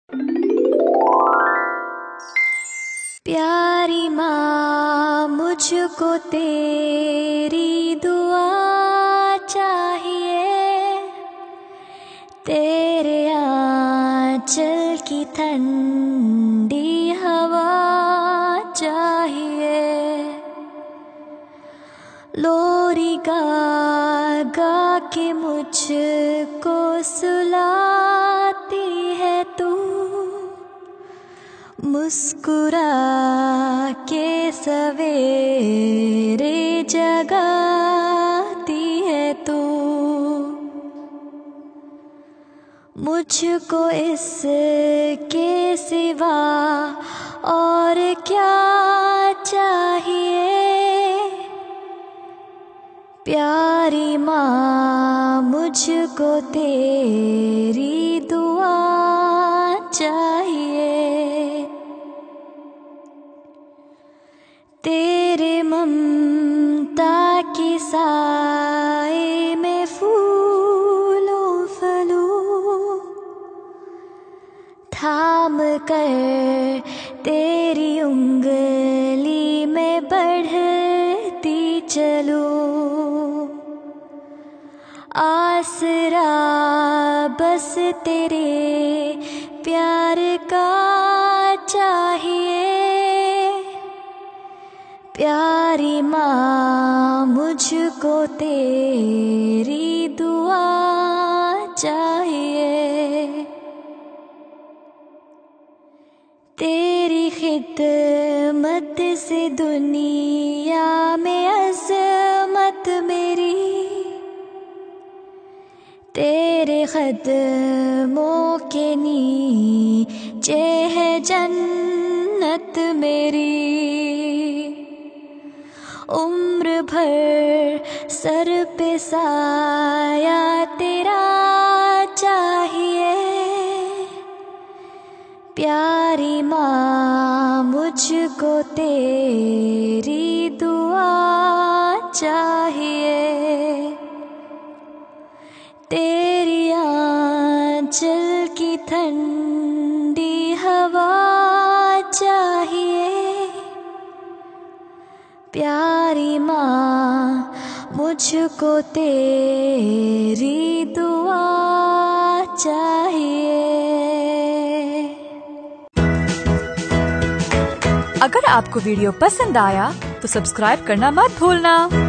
प्यारी माँ, मुझको तेरी दुआ चाहिए, तेरे आंचल की ठंडी हवा चाहिए। लोरी गा गा के मुझको सुलाती है तू, मुस्कुरा के सवेरे जगाती है तू। मुझको इसके सिवा और क्या चाहिए, प्यारी माँ, मुझको तेरी दुआ चाहिए। तेरे ममता की साए में फूलों फलूं, थाम कर तेरी उंगली में बढ़ती चलूं। आसरा बस तेरे प्यार का चाहिए, प्यारी माँ, मुझको तेरी दुआ चाहिए। तेरी खिदमत से दुनिया में अज़मत मेरी, तेरे कदमों के नीचे है जन्नत मेरी। उम्र भर सर पे साया तेरा चाहिए, प्यारी माँ, मुझको तेरी दुआ चाहिए। तेरी आंचल की ठंडी हवा चाहिए, प्यारी माँ, मुझको तेरी दुआ चाहिए। अगर आपको वीडियो पसंद आया तो सब्सक्राइब करना मत भूलना।